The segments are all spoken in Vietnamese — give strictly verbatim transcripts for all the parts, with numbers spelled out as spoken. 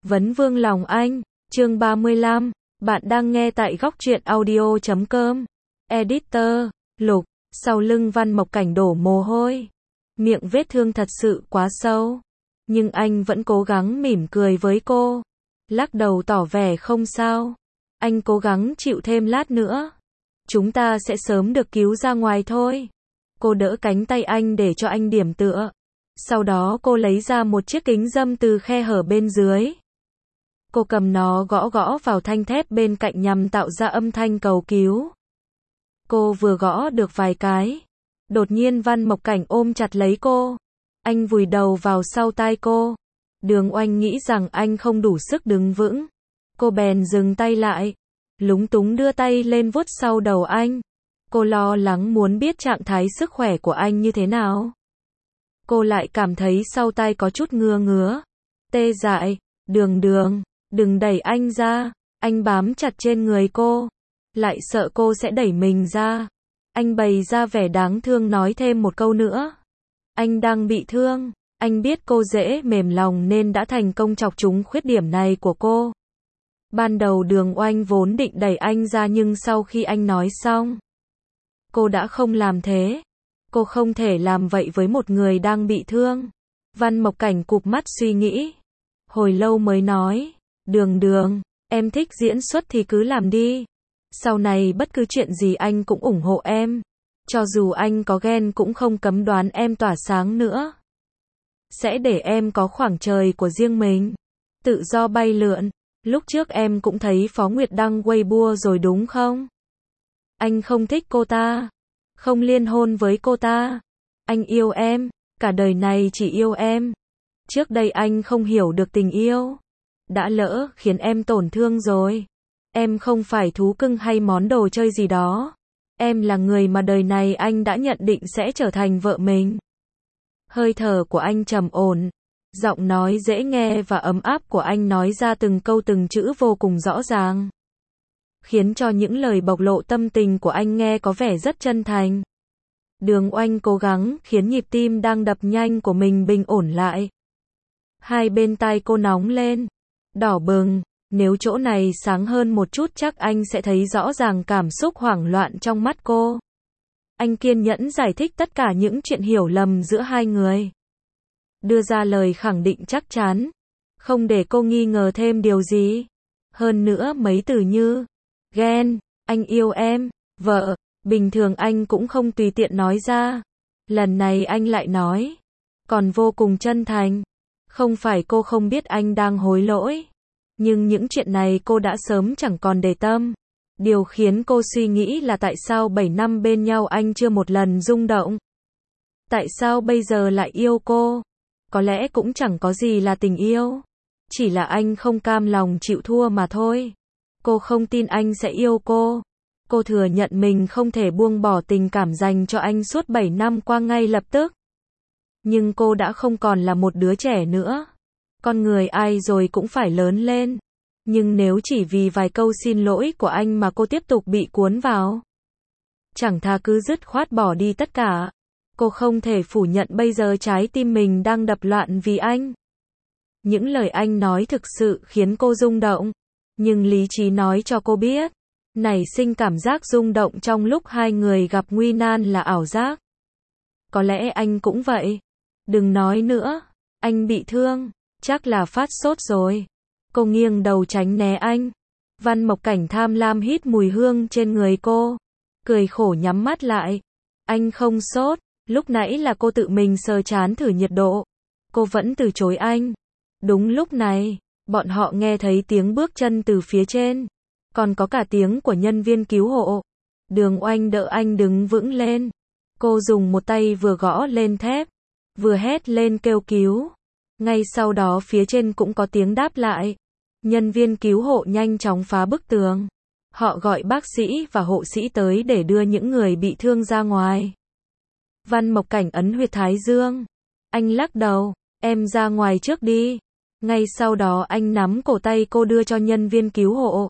Vấn vương lòng anh, chương ba mươi lăm, bạn đang nghe tại góc truyện audio chấm com. Editor, Lục, sau lưng Văn Mộc Cảnh đổ mồ hôi. Miệng vết thương thật sự quá sâu. Nhưng anh vẫn cố gắng mỉm cười với cô. Lắc đầu tỏ vẻ không sao. Anh cố gắng chịu thêm lát nữa. Chúng ta sẽ sớm được cứu ra ngoài thôi. Cô đỡ cánh tay anh để cho anh điểm tựa. Sau đó cô lấy ra một chiếc kính râm từ khe hở bên dưới. Cô cầm nó gõ gõ vào thanh thép bên cạnh nhằm tạo ra âm thanh cầu cứu. Cô vừa gõ được vài cái. Đột nhiên Văn Mộc Cảnh ôm chặt lấy cô. Anh vùi đầu vào sau tai cô. Đường Oanh nghĩ rằng anh không đủ sức đứng vững. Cô bèn dừng tay lại. Lúng túng đưa tay lên vuốt sau đầu anh. Cô lo lắng muốn biết trạng thái sức khỏe của anh như thế nào. Cô lại cảm thấy sau tai có chút ngứa ngứa. Tê dại. Đường đường, đừng đẩy anh ra. Anh bám chặt trên người cô. Lại sợ cô sẽ đẩy mình ra. Anh bày ra vẻ đáng thương nói thêm một câu nữa. Anh đang bị thương. Anh biết cô dễ mềm lòng nên đã thành công chọc trúng khuyết điểm này của cô. Ban đầu Đường Oanh vốn định đẩy anh ra nhưng sau khi anh nói xong, cô đã không làm thế. Cô không thể làm vậy với một người đang bị thương. Văn Mộc Cảnh cụp mắt suy nghĩ. Hồi lâu mới nói, Đường đường, em thích diễn xuất thì cứ làm đi. Sau này bất cứ chuyện gì anh cũng ủng hộ em. Cho dù anh có ghen cũng không cấm đoán em tỏa sáng nữa. Sẽ để em có khoảng trời của riêng mình. Tự do bay lượn. Lúc trước em cũng thấy Phó Nguyệt đăng Weibo rồi đúng không? Anh không thích cô ta. Không liên hôn với cô ta. Anh yêu em. Cả đời này chỉ yêu em. Trước đây anh không hiểu được tình yêu. Đã lỡ khiến em tổn thương rồi. Em không phải thú cưng hay món đồ chơi gì đó. Em là người mà đời này anh đã nhận định sẽ trở thành vợ mình. Hơi thở của anh trầm ổn. Giọng nói dễ nghe và ấm áp của anh nói ra từng câu từng chữ vô cùng rõ ràng. Khiến cho những lời bộc lộ tâm tình của anh nghe có vẻ rất chân thành. Đường Oanh cố gắng khiến nhịp tim đang đập nhanh của mình bình ổn lại. Hai bên tai cô nóng lên. Đỏ bừng. Nếu chỗ này sáng hơn một chút chắc anh sẽ thấy rõ ràng cảm xúc hoảng loạn trong mắt cô. Anh kiên nhẫn giải thích tất cả những chuyện hiểu lầm giữa hai người. Đưa ra lời khẳng định chắc chắn. Không để cô nghi ngờ thêm điều gì. Hơn nữa mấy từ như ghen, anh yêu em, vợ, bình thường anh cũng không tùy tiện nói ra. Lần này anh lại nói. Còn vô cùng chân thành. Không phải cô không biết anh đang hối lỗi. Nhưng những chuyện này cô đã sớm chẳng còn để tâm. Điều khiến cô suy nghĩ là tại sao bảy năm bên nhau anh chưa một lần rung động. Tại sao bây giờ lại yêu cô? Có lẽ cũng chẳng có gì là tình yêu. Chỉ là anh không cam lòng chịu thua mà thôi. Cô không tin anh sẽ yêu cô. Cô thừa nhận mình không thể buông bỏ tình cảm dành cho anh suốt bảy năm qua ngay lập tức. Nhưng cô đã không còn là một đứa trẻ nữa. Con người ai rồi cũng phải lớn lên. Nhưng nếu chỉ vì vài câu xin lỗi của anh mà cô tiếp tục bị cuốn vào, chẳng thà cứ dứt khoát bỏ đi tất cả. Cô không thể phủ nhận bây giờ trái tim mình đang đập loạn vì anh. Những lời anh nói thực sự khiến cô rung động. Nhưng lý trí nói cho cô biết, nảy sinh cảm giác rung động trong lúc hai người gặp nguy nan là ảo giác. Có lẽ anh cũng vậy. Đừng nói nữa. Anh bị thương. Chắc là phát sốt rồi. Cô nghiêng đầu tránh né anh. Văn Mộc Cảnh tham lam hít mùi hương trên người cô. Cười khổ nhắm mắt lại. Anh không sốt. Lúc nãy là cô tự mình sờ trán thử nhiệt độ. Cô vẫn từ chối anh. Đúng lúc này, bọn họ nghe thấy tiếng bước chân từ phía trên. Còn có cả tiếng của nhân viên cứu hộ. Đường Oanh đỡ anh đứng vững lên. Cô dùng một tay vừa gõ lên thép, vừa hét lên kêu cứu. Ngay sau đó phía trên cũng có tiếng đáp lại. Nhân viên cứu hộ nhanh chóng phá bức tường. Họ gọi bác sĩ và hộ sĩ tới để đưa những người bị thương ra ngoài. Văn Mộc Cảnh ấn huyệt thái dương. Anh lắc đầu. Em ra ngoài trước đi. Ngay sau đó anh nắm cổ tay cô đưa cho nhân viên cứu hộ.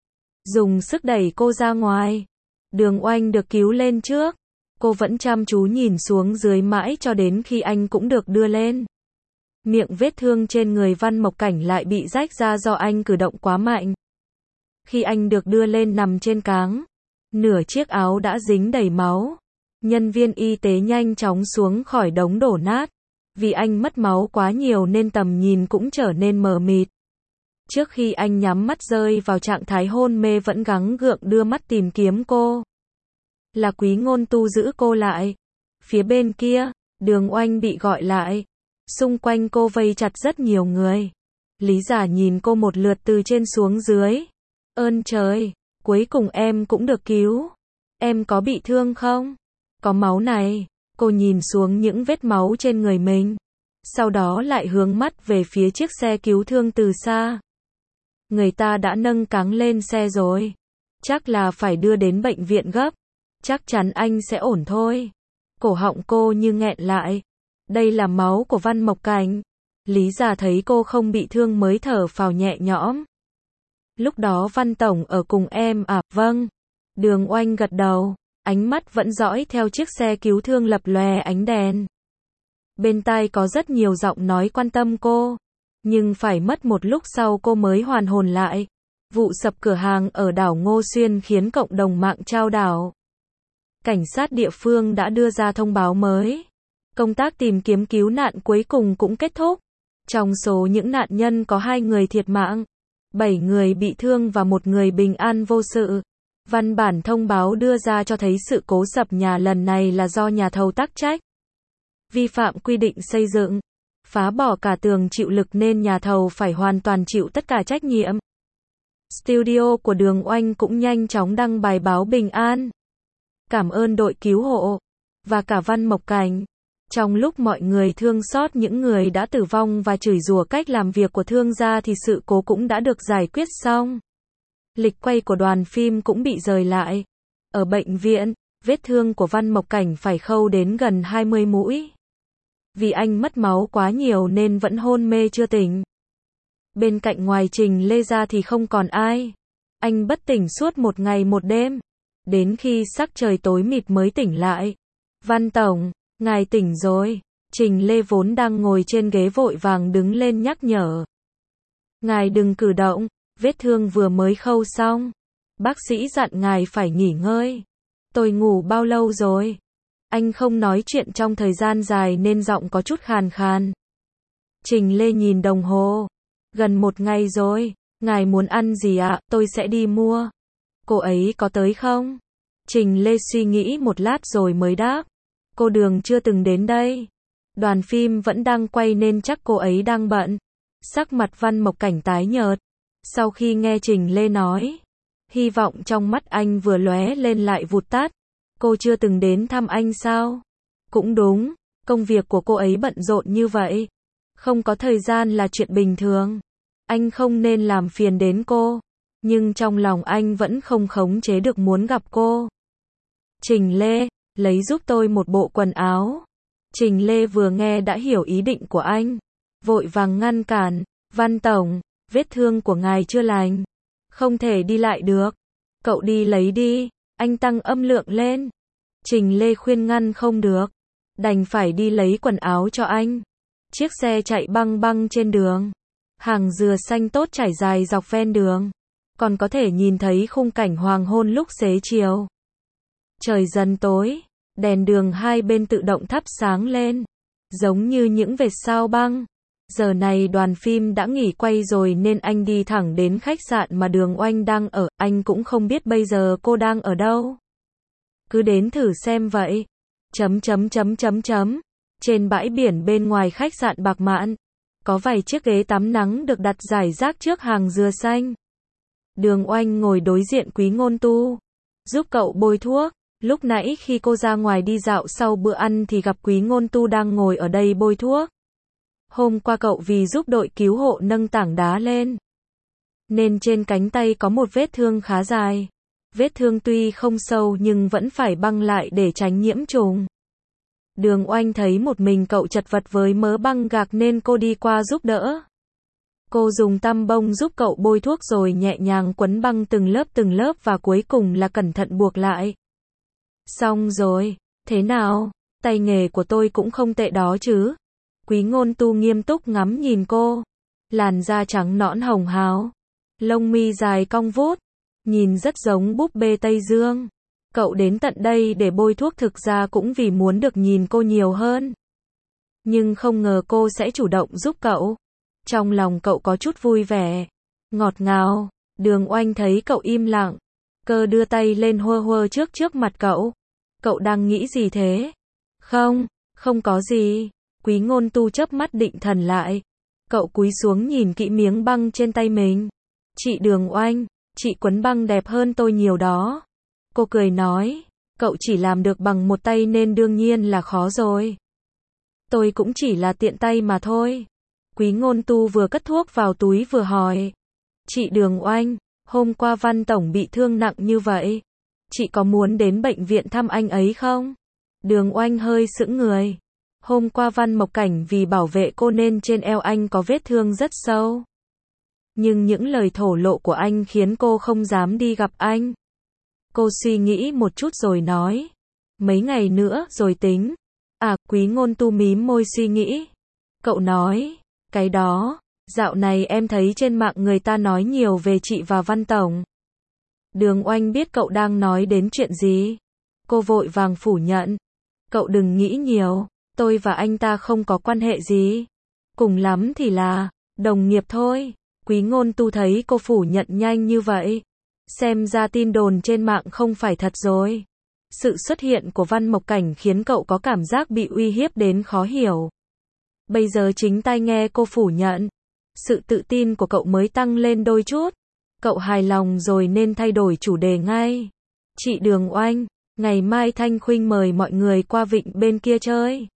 Dùng sức đẩy cô ra ngoài. Đường Oanh được cứu lên trước. Cô vẫn chăm chú nhìn xuống dưới mãi cho đến khi anh cũng được đưa lên. Miệng vết thương trên người Văn Mộc Cảnh lại bị rách ra do anh cử động quá mạnh. Khi anh được đưa lên nằm trên cáng, nửa chiếc áo đã dính đầy máu. Nhân viên y tế nhanh chóng xuống khỏi đống đổ nát. Vì anh mất máu quá nhiều nên tầm nhìn cũng trở nên mờ mịt. Trước khi anh nhắm mắt rơi vào trạng thái hôn mê vẫn gắng gượng đưa mắt tìm kiếm cô. Là Quý Ngôn Tu giữ cô lại. Phía bên kia, Đường Oanh bị gọi lại. Xung quanh cô vây chặt rất nhiều người. Lý Giả nhìn cô một lượt từ trên xuống dưới. Ơn trời, cuối cùng em cũng được cứu. Em có bị thương không? Có máu này. Cô nhìn xuống những vết máu trên người mình. Sau đó lại hướng mắt về phía chiếc xe cứu thương từ xa. Người ta đã nâng cáng lên xe rồi. Chắc là phải đưa đến bệnh viện gấp. Chắc chắn anh sẽ ổn thôi. Cổ họng cô như nghẹn lại. Đây là máu của Văn Mộc Cảnh. Lý Giả thấy cô không bị thương mới thở phào nhẹ nhõm. Lúc đó Văn Tổng ở cùng em à? Vâng. Đường Oanh gật đầu. Ánh mắt vẫn dõi theo chiếc xe cứu thương lập lòe ánh đèn. Bên tai có rất nhiều giọng nói quan tâm cô. Nhưng phải mất một lúc sau cô mới hoàn hồn lại. Vụ sập cửa hàng ở đảo Ngô Xuyên khiến cộng đồng mạng trao đảo. Cảnh sát địa phương đã đưa ra thông báo mới. Công tác tìm kiếm cứu nạn cuối cùng cũng kết thúc. Trong số những nạn nhân có hai người thiệt mạng, bảy người bị thương và một người bình an vô sự. Văn bản thông báo đưa ra cho thấy sự cố sập nhà lần này là do nhà thầu tác trách. Vi phạm quy định xây dựng, phá bỏ cả tường chịu lực nên nhà thầu phải hoàn toàn chịu tất cả trách nhiệm. Studio của Đường Oanh cũng nhanh chóng đăng bài báo bình an. Cảm ơn đội cứu hộ và cả Văn Mộc Cảnh. Trong lúc mọi người thương xót những người đã tử vong và chửi rủa cách làm việc của thương gia thì sự cố cũng đã được giải quyết xong. Lịch quay của đoàn phim cũng bị rời lại. Ở bệnh viện, vết thương của Văn Mộc Cảnh phải khâu đến gần hai mươi mũi. Vì anh mất máu quá nhiều nên vẫn hôn mê chưa tỉnh. Bên cạnh ngoài Trình Lê ra thì không còn ai. Anh bất tỉnh suốt một ngày một đêm. Đến khi sắc trời tối mịt mới tỉnh lại. Văn Tổng, ngài tỉnh rồi. Trình Lê vốn đang ngồi trên ghế vội vàng đứng lên nhắc nhở. Ngài đừng cử động, vết thương vừa mới khâu xong. Bác sĩ dặn ngài phải nghỉ ngơi. Tôi ngủ bao lâu rồi? Anh không nói chuyện trong thời gian dài nên giọng có chút khàn khàn. Trình Lê nhìn đồng hồ. Gần một ngày rồi, ngài muốn ăn gì ạ? Tôi sẽ đi mua. Cô ấy có tới không? Trình Lê suy nghĩ một lát rồi mới đáp. Cô Đường chưa từng đến đây. Đoàn phim vẫn đang quay nên chắc cô ấy đang bận. Sắc mặt Văn Mộc Cảnh tái nhợt. Sau khi nghe Trình Lê nói, hy vọng trong mắt anh vừa lóe lên lại vụt tắt. Cô chưa từng đến thăm anh sao? Cũng đúng, công việc của cô ấy bận rộn như vậy. Không có thời gian là chuyện bình thường. Anh không nên làm phiền đến cô. Nhưng trong lòng anh vẫn không khống chế được muốn gặp cô. Trình Lê, lấy giúp tôi một bộ quần áo. Trình Lê vừa nghe đã hiểu ý định của anh. Vội vàng ngăn cản. Văn Tổng, vết thương của ngài chưa lành. Không thể đi lại được. Cậu đi lấy đi. Anh tăng âm lượng lên. Trình Lê khuyên ngăn không được. Đành phải đi lấy quần áo cho anh. Chiếc xe chạy băng băng trên đường. Hàng dừa xanh tốt trải dài dọc ven đường. Còn có thể nhìn thấy khung cảnh hoàng hôn lúc xế chiều. Trời dần tối. Đèn đường hai bên tự động thắp sáng lên. Giống như những vệt sao băng. Giờ này đoàn phim đã nghỉ quay rồi nên anh đi thẳng đến khách sạn mà Đường Oanh đang ở. Anh cũng không biết bây giờ cô đang ở đâu. Cứ đến thử xem vậy. Chấm chấm chấm chấm chấm. Trên bãi biển bên ngoài khách sạn Bạc Mạn. Có vài chiếc ghế tắm nắng được đặt rải rác trước hàng dừa xanh. Đường Oanh ngồi đối diện Quý Ngôn Tu. Giúp cậu bôi thuốc. Lúc nãy khi cô ra ngoài đi dạo sau bữa ăn thì gặp Quý Ngôn Tu đang ngồi ở đây bôi thuốc. Hôm qua cậu vì giúp đội cứu hộ nâng tảng đá lên. Nên trên cánh tay có một vết thương khá dài. Vết thương tuy không sâu nhưng vẫn phải băng lại để tránh nhiễm trùng. Đường Oanh thấy một mình cậu chật vật với mớ băng gạc nên cô đi qua giúp đỡ. Cô dùng tăm bông giúp cậu bôi thuốc rồi nhẹ nhàng quấn băng từng lớp từng lớp và cuối cùng là cẩn thận buộc lại. Xong rồi, thế nào? Tay nghề của tôi cũng không tệ đó chứ. Quý Ngôn Tu nghiêm túc ngắm nhìn cô. Làn da trắng nõn hồng hào. Lông mi dài cong vút. Nhìn rất giống búp bê Tây Dương. Cậu đến tận đây để bôi thuốc thực ra cũng vì muốn được nhìn cô nhiều hơn. Nhưng không ngờ cô sẽ chủ động giúp cậu. Trong lòng cậu có chút vui vẻ. Ngọt ngào. Đường Oanh thấy cậu im lặng. Cơ đưa tay lên hơ hơ trước trước mặt cậu. Cậu đang nghĩ gì thế? Không, không có gì. Quý Ngôn Tu chớp mắt định thần lại. Cậu cúi xuống nhìn kỹ miếng băng trên tay mình. Chị Đường Oanh, chị quấn băng đẹp hơn tôi nhiều đó. Cô cười nói, cậu chỉ làm được bằng một tay nên đương nhiên là khó rồi. Tôi cũng chỉ là tiện tay mà thôi. Quý Ngôn Tu vừa cất thuốc vào túi vừa hỏi. Chị Đường Oanh, hôm qua Văn Tổng bị thương nặng như vậy. Chị có muốn đến bệnh viện thăm anh ấy không? Đường Oanh hơi sững người. Hôm qua Văn Mộc Cảnh vì bảo vệ cô nên trên eo anh có vết thương rất sâu. Nhưng những lời thổ lộ của anh khiến cô không dám đi gặp anh. Cô suy nghĩ một chút rồi nói. Mấy ngày nữa rồi tính. À, Quý Ngôn Tu mím môi suy nghĩ. Cậu nói, cái đó, dạo này em thấy trên mạng người ta nói nhiều về chị và Văn Tổng. Đường Oanh biết cậu đang nói đến chuyện gì. Cô vội vàng phủ nhận. Cậu đừng nghĩ nhiều, tôi và anh ta không có quan hệ gì. Cùng lắm thì là đồng nghiệp thôi. Quý Ngôn Tu thấy cô phủ nhận nhanh như vậy. Xem ra tin đồn trên mạng không phải thật rồi. Sự xuất hiện của Văn Mộc Cảnh khiến cậu có cảm giác bị uy hiếp đến khó hiểu. Bây giờ chính tai nghe cô phủ nhận. Sự tự tin của cậu mới tăng lên đôi chút. Cậu hài lòng rồi nên thay đổi chủ đề ngay. Chị Đường Oanh, ngày mai Thanh Khuynh mời mọi người qua vịnh bên kia chơi.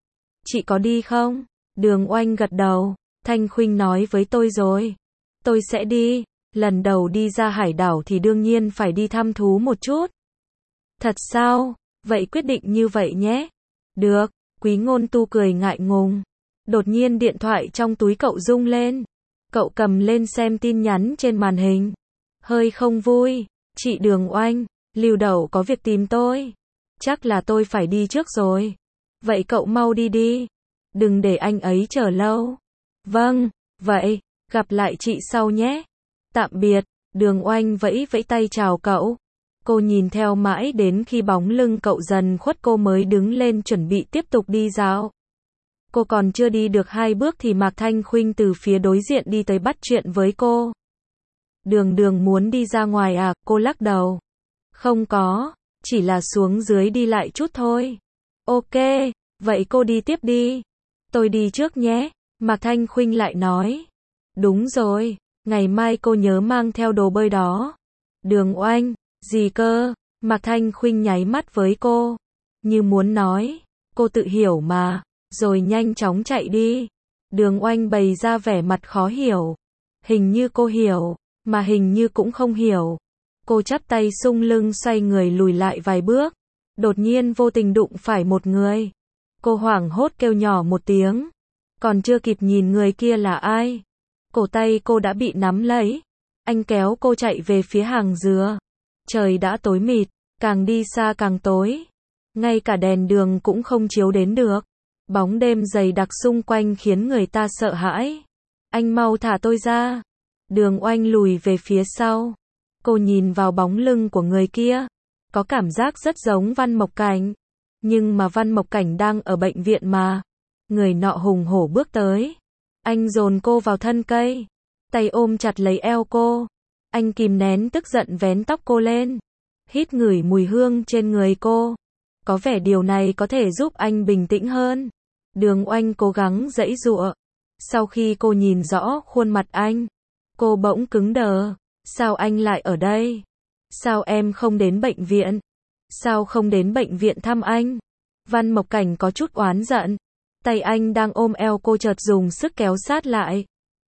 Chị có đi không? Đường Oanh gật đầu. Thanh Khuynh nói với tôi rồi. Tôi sẽ đi. Lần đầu đi ra hải đảo thì đương nhiên phải đi thăm thú một chút. Thật sao? Vậy quyết định như vậy nhé. Được. Quý Ngôn Tu cười ngại ngùng. Đột nhiên điện thoại trong túi cậu rung lên. Cậu cầm lên xem tin nhắn trên màn hình. Hơi không vui. Chị Đường Oanh, Lưu Đẩu có việc tìm tôi. Chắc là tôi phải đi trước rồi. Vậy cậu mau đi đi. Đừng để anh ấy chờ lâu. Vâng, vậy, gặp lại chị sau nhé. Tạm biệt. Đường Oanh vẫy vẫy tay chào cậu. Cô nhìn theo mãi đến khi bóng lưng cậu dần khuất cô mới đứng lên chuẩn bị tiếp tục đi dạo. Cô còn chưa đi được hai bước thì Mạc Thanh Khuynh từ phía đối diện đi tới bắt chuyện với cô. Đường Đường muốn đi ra ngoài à? Cô lắc đầu. Không có, chỉ là xuống dưới đi lại chút thôi. Ok, vậy cô đi tiếp đi. Tôi đi trước nhé. Mạc Thanh Khuynh lại nói. Đúng rồi, ngày mai cô nhớ mang theo đồ bơi đó. Đường Oanh, gì cơ? Mạc Thanh Khuynh nháy mắt với cô. Như muốn nói, cô tự hiểu mà. Rồi nhanh chóng chạy đi. Đường Oanh bày ra vẻ mặt khó hiểu. Hình như cô hiểu, mà hình như cũng không hiểu. Cô chắp tay sung lưng xoay người lùi lại vài bước. Đột nhiên vô tình đụng phải một người. Cô hoảng hốt kêu nhỏ một tiếng. Còn chưa kịp nhìn người kia là ai. Cổ tay cô đã bị nắm lấy. Anh kéo cô chạy về phía hàng dừa. Trời đã tối mịt, càng đi xa càng tối. Ngay cả đèn đường cũng không chiếu đến được. Bóng đêm dày đặc xung quanh khiến người ta sợ hãi. Anh mau thả tôi ra. Đường Oanh lùi về phía sau. Cô nhìn vào bóng lưng của người kia. Có cảm giác rất giống Văn Mộc Cảnh. Nhưng mà Văn Mộc Cảnh đang ở bệnh viện mà. Người nọ hùng hổ bước tới. Anh dồn cô vào thân cây. Tay ôm chặt lấy eo cô. Anh kìm nén tức giận vén tóc cô lên. Hít ngửi mùi hương trên người cô. Có vẻ điều này có thể giúp anh bình tĩnh hơn. Đường Oanh cố gắng giãy giụa. Sau khi cô nhìn rõ khuôn mặt anh, cô bỗng cứng đờ. Sao anh lại ở đây? Sao em không đến bệnh viện? Sao không đến bệnh viện thăm anh? Văn Mộc Cảnh có chút oán giận. Tay anh đang ôm eo cô chợt dùng sức kéo sát lại.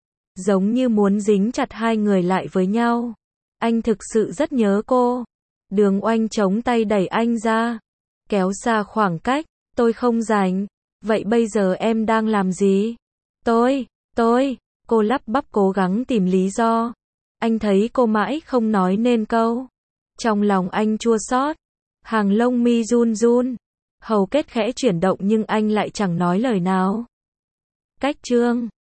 Giống như muốn dính chặt hai người lại với nhau. Anh thực sự rất nhớ cô. Đường Oanh chống tay đẩy anh ra. Kéo xa khoảng cách. Tôi không rảnh. Vậy bây giờ em đang làm gì? Tôi, tôi, cô lắp bắp cố gắng tìm lý do. Anh thấy cô mãi không nói nên câu. Trong lòng anh chua xót. Hàng lông mi run run. Hầu kết khẽ chuyển động nhưng anh lại chẳng nói lời nào. Cách chương